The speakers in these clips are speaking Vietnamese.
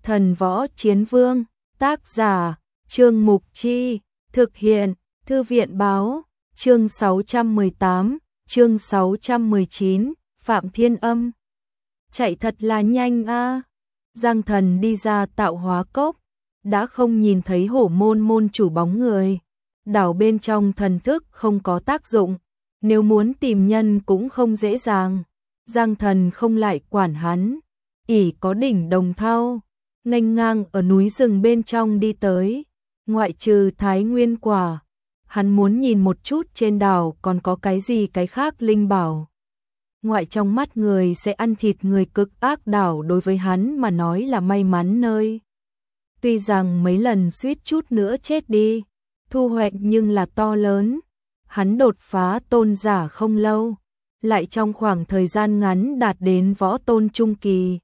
Thần Võ Chiến Vương, tác giả, Trương Mục Chi, thực hiện, Thư viện báo, chương 618, chương 619, Phạm Thiên Âm. Chạy thật là nhanh a. Giang Thần đi ra tạo hóa cốc, đã không nhìn thấy Hổ Môn môn chủ bóng người. Đảo bên trong thần thức không có tác dụng, nếu muốn tìm nhân cũng không dễ dàng. Giang Thần không lại quản hắn, ỷ có đỉnh Đồng Thau, nghênh ngang ở núi rừng bên trong đi tới. Ngoại trừ Thái Nguyên quả, hắn muốn nhìn một chút trên đảo còn có cái gì cái khác linh bảo. Ngoại trong mắt người sẽ ăn thịt người cực ác đảo đối với hắn mà nói là may mắn nơi. Tuy rằng mấy lần suýt chút nữa chết đi, thu hoạch nhưng là to lớn. Hắn đột phá tôn giả không lâu, lại trong khoảng thời gian ngắn đạt đến võ tôn trung kỳ.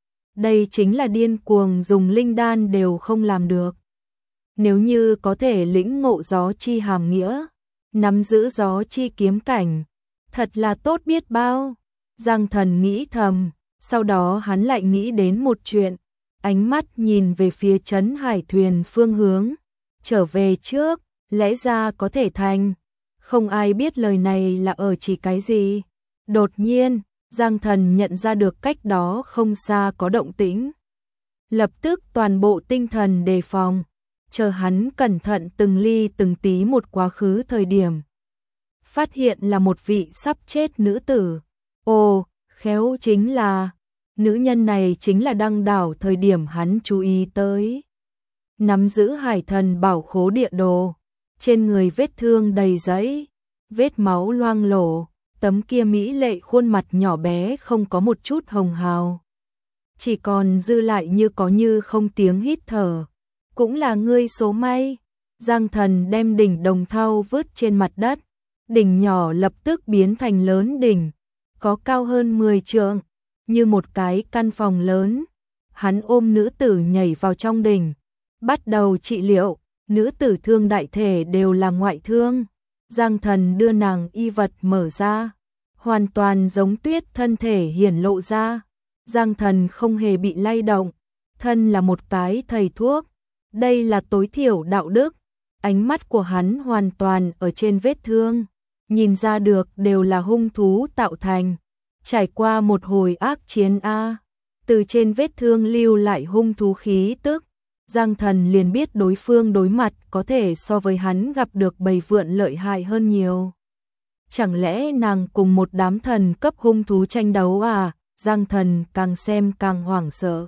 Đây chính là điên cuồng dùng linh đan đều không làm được. Nếu như có thể lĩnh ngộ gió chi hàm nghĩa, nắm giữ gió chi kiếm cảnh, thật là tốt biết bao. Giang Thần nghĩ thầm, sau đó hắn lại nghĩ đến một chuyện, ánh mắt nhìn về phía trấn Hải Thuyền phương hướng, trở về trước, lẽ ra có thể thành. Không ai biết lời này là ở chỉ cái gì. Đột nhiên, Giang Thần nhận ra được cách đó không xa có động tĩnh. Lập tức toàn bộ tinh thần đề phòng, chờ hắn cẩn thận từng ly từng tí một quá khứ thời điểm. Phát hiện là một vị sắp chết nữ tử. Ồ, khéo chính là, nữ nhân này chính là đăng đảo thời điểm hắn chú ý tới. Nắm giữ hải thần bảo khố địa đồ, trên người vết thương đầy giấy, vết máu loang lổ, tấm kia mỹ lệ khuôn mặt nhỏ bé không có một chút hồng hào. Chỉ còn dư lại như có như không tiếng hít thở. Cũng là ngươi số may. Giang Thần đem đỉnh Đồng Thau vứt trên mặt đất. Đỉnh nhỏ lập tức biến thành lớn đỉnh, có cao hơn 10 trượng, như một cái căn phòng lớn. Hắn ôm nữ tử nhảy vào trong đỉnh, bắt đầu trị liệu. Nữ tử thương đại thể đều là ngoại thương. Giang Thần đưa nàng y vật mở ra, hoàn toàn giống tuyết thân thể hiển lộ ra. Giang Thần không hề bị lay động, thân là một cái thầy thuốc, đây là tối thiểu đạo đức. Ánh mắt của hắn hoàn toàn ở trên vết thương, nhìn ra được đều là hung thú tạo thành. Trải qua một hồi ác chiến từ trên vết thương lưu lại hung thú khí tức. Giang Thần liền biết đối phương đối mặt có thể so với hắn gặp được bầy vượn lợi hại hơn nhiều. Chẳng lẽ nàng cùng một đám thần cấp hung thú tranh đấu à? Giang Thần càng xem càng hoảng sợ.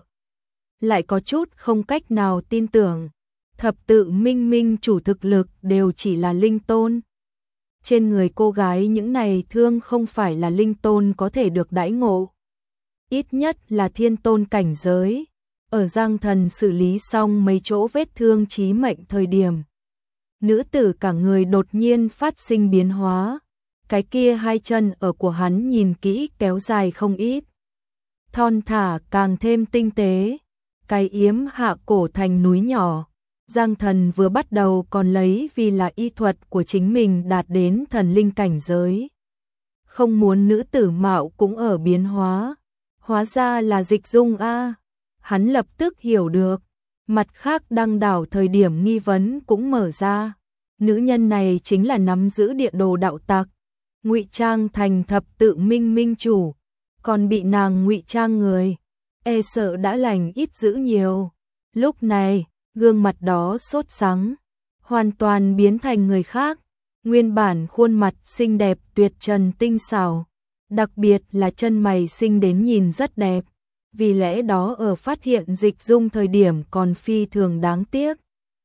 Lại có chút không cách nào tin tưởng. Thập tự minh minh chủ thực lực đều chỉ là linh tôn. Trên người cô gái những này thương không phải là linh tôn có thể được đãi ngộ. Ít nhất là thiên tôn cảnh giới. Ở Giang Thần xử lý xong mấy chỗ vết thương chí mệnh thời điểm, nữ tử cả người đột nhiên phát sinh biến hóa. Cái kia hai chân ở của hắn nhìn kỹ kéo dài không ít, thon thả càng thêm tinh tế, cái yếm hạ cổ thành núi nhỏ. Giang Thần vừa bắt đầu còn lấy vì là y thuật của chính mình đạt đến thần linh cảnh giới, không muốn nữ tử mạo cũng ở biến hóa, hóa ra là dịch dung a. Hắn lập tức hiểu được, mặt khác đăng đảo thời điểm nghi vấn cũng mở ra. Nữ nhân này chính là nắm giữ địa đồ đạo tặc, ngụy trang thành thập tự minh minh chủ, còn bị nàng ngụy trang người, e sợ đã lành ít dữ nhiều. Lúc này, gương mặt đó sốt sắng, hoàn toàn biến thành người khác. Nguyên bản khuôn mặt xinh đẹp tuyệt trần tinh xảo, đặc biệt là chân mày xinh đến nhìn rất đẹp. Vì lẽ đó ở phát hiện dịch dung thời điểm còn phi thường đáng tiếc.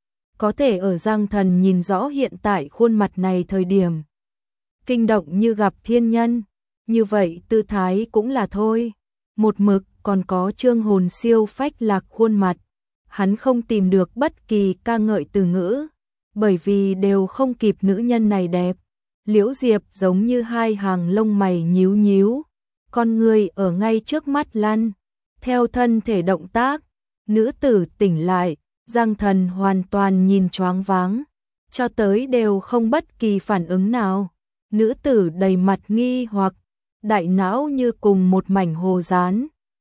Có thể ở Giang Thần nhìn rõ hiện tại khuôn mặt này thời điểm, kinh động như gặp thiên nhân, như vậy tư thái cũng là thôi. Một mực còn có trương hồn siêu phách lạc khuôn mặt, hắn không tìm được bất kỳ ca ngợi từ ngữ, bởi vì đều không kịp nữ nhân này đẹp. Liễu Diệp giống như hai hàng lông mày nhíu nhíu, con người ở ngay trước mắt lăn. Theo thân thể động tác, nữ tử tỉnh lại, Giang Thần hoàn toàn nhìn choáng váng, cho tới đều không bất kỳ phản ứng nào. Nữ tử đầy mặt nghi hoặc, đại não như cùng một mảnh hồ dán,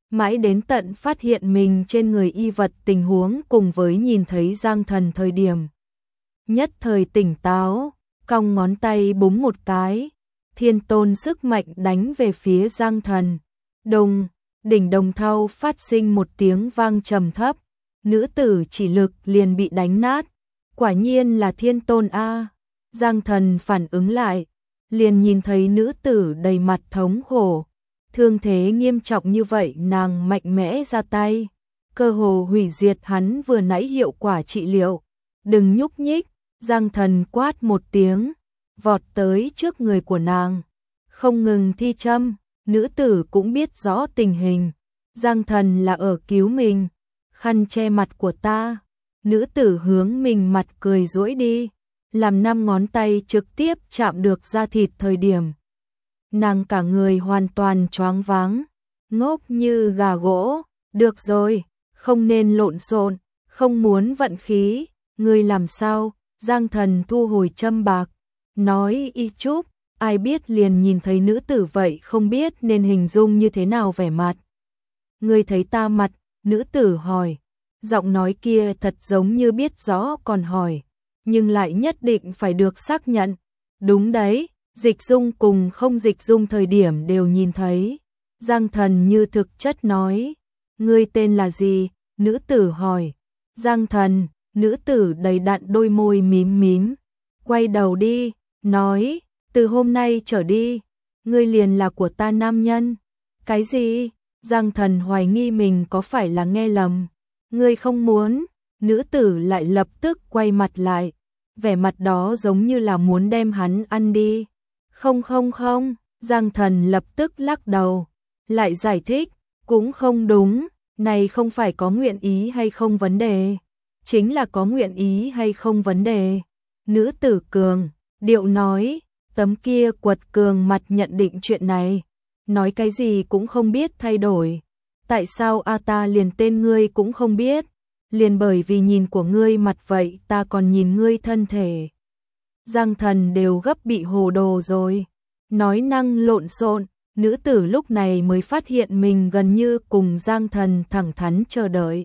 Mãi đến tận phát hiện mình trên người y vật tình huống cùng với nhìn thấy Giang Thần thời điểm. Nhất thời tỉnh táo, cong ngón tay búng một cái, thiên tôn sức mạnh đánh về phía Giang Thần. Đùng, đỉnh đồng thau phát sinh một tiếng vang trầm thấp, nữ tử chỉ lực liền bị đánh nát. Quả nhiên là thiên tôn a. Giang Thần phản ứng lại, liền nhìn thấy nữ tử đầy mặt thống khổ. Thương thế nghiêm trọng như vậy nàng mạnh mẽ ra tay, cơ hồ hủy diệt hắn vừa nãy hiệu quả trị liệu. Đừng nhúc nhích, Giang Thần quát một tiếng, vọt tới trước người của nàng. Không ngừng thi châm, nữ tử cũng biết rõ tình hình. Giang Thần là ở cứu mình, khăn che mặt của ta. Nữ tử hướng mình mặt cười duỗi đi, làm 5 ngón tay trực tiếp chạm được da thịt thời điểm. Nàng cả người hoàn toàn choáng váng, ngốc như gà gỗ. Được rồi, không nên lộn xộn, không muốn vận khí. Ngươi làm sao? Giang Thần thu hồi châm bạc, nói y chúc. Ai biết liền nhìn thấy nữ tử vậy không biết nên hình dung như thế nào vẻ mặt. Ngươi thấy ta mặt? Nữ tử hỏi. Giọng nói kia thật giống như biết rõ còn hỏi, nhưng lại nhất định phải được xác nhận. Đúng đấy, dịch dung cùng không dịch dung thời điểm đều nhìn thấy. Giang Thần như thực chất nói. Ngươi tên là gì? Nữ tử hỏi. Giang Thần. Nữ tử đầy đặn đôi môi mím mím. Quay đầu đi, nói. Từ hôm nay trở đi, ngươi liền là của ta nam nhân. Cái gì? Giang Thần hoài nghi mình có phải là nghe lầm. Ngươi không muốn. Nữ tử lại lập tức quay mặt lại, vẻ mặt đó giống như là muốn đem hắn ăn đi. Không không không, Giang Thần lập tức lắc đầu, lại giải thích, cũng không đúng, này không phải có nguyện ý hay không vấn đề, chính là có nguyện ý hay không vấn đề. Nữ tử cường điệu nói, tấm kia quật cường mặt nhận định chuyện này, nói cái gì cũng không biết thay đổi. Tại sao ta liền tên ngươi cũng không biết? Liền bởi vì nhìn của ngươi mặt vậy ta còn nhìn ngươi thân thể. Giang Thần đều gấp bị hồ đồ rồi. Nói năng lộn xộn, nữ tử lúc này mới phát hiện mình gần như cùng Giang Thần thẳng thắn chờ đợi.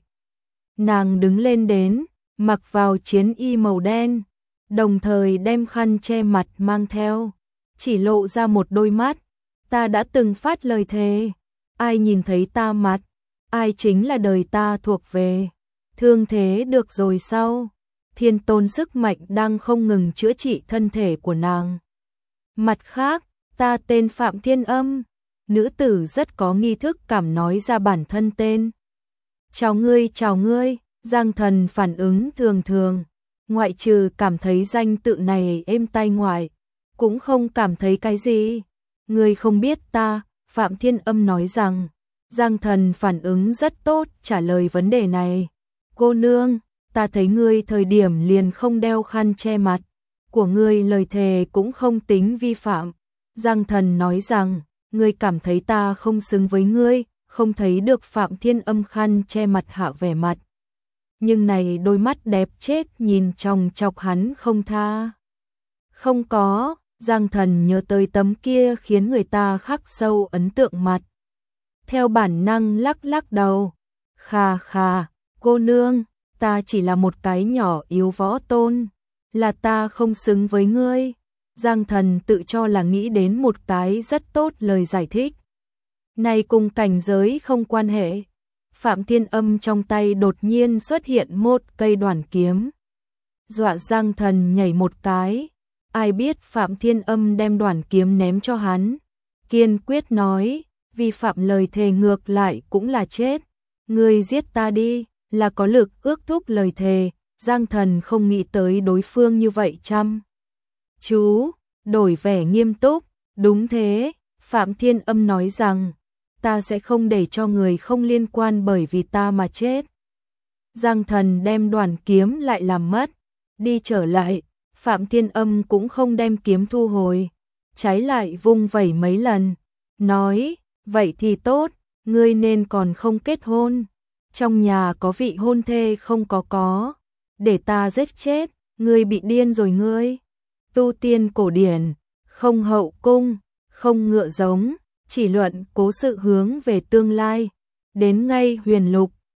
Nàng đứng lên đến, mặc vào chiến y màu đen, đồng thời đem khăn che mặt mang theo, chỉ lộ ra một đôi mắt. Ta đã từng phát lời thề, ai nhìn thấy ta mặt, ai chính là đời ta thuộc về. Thương thế được rồi sao? Thiên tôn sức mạnh đang không ngừng chữa trị thân thể của nàng. Mặt khác, ta tên Phạm Thiên Âm. Nữ tử rất có nghi thức cảm nói ra bản thân tên. Chào ngươi, Giang Thần phản ứng thường thường. Ngoại trừ cảm thấy danh tự này êm tai ngoại, cũng không cảm thấy cái gì. Ngươi không biết ta, Phạm Thiên Âm nói rằng. Giang Thần phản ứng rất tốt trả lời vấn đề này. Cô nương, ta thấy ngươi thời điểm liền không đeo khăn che mặt, của ngươi lời thề cũng không tính vi phạm. Giang Thần nói rằng, ngươi cảm thấy ta không xứng với ngươi, không thấy được Phạm Thiên Âm khăn che mặt hạ vẻ mặt. Nhưng này đôi mắt đẹp chết nhìn chòng chọc hắn không tha. Không có, Giang Thần nhớ tới tấm kia khiến người ta khắc sâu ấn tượng mặt. Theo bản năng lắc lắc đầu. Khà khà, cô nương, ta chỉ là một cái nhỏ yếu võ tôn, là ta không xứng với ngươi. Giang Thần tự cho là nghĩ đến một cái rất tốt lời giải thích. Này cùng cảnh giới không quan hệ. Phạm Thiên Âm trong tay đột nhiên xuất hiện một cây đoản kiếm. Dọa Giang Thần nhảy một cái. Ai biết Phạm Thiên Âm đem đoản kiếm ném cho hắn. Kiên quyết nói, vi phạm lời thề ngược lại cũng là chết. Ngươi giết ta đi, là có lực ước thúc lời thề. Giang Thần không nghĩ tới đối phương như vậy chăm. Chú, đổi vẻ nghiêm túc, đúng thế, Phạm Thiên Âm nói rằng, ta sẽ không để cho người không liên quan bởi vì ta mà chết. Giang Thần đem đoản kiếm lại làm mất, đi trở lại, Phạm Thiên Âm cũng không đem kiếm thu hồi, trái lại vung vẩy mấy lần, nói, vậy thì tốt, ngươi nên còn không kết hôn, trong nhà có vị hôn thê không có, để ta giết chết, ngươi bị điên rồi ngươi. Tu tiên cổ điển, không hậu cung, không ngựa giống, chỉ luận cố sự hướng về tương lai. đến ngay huyền lục,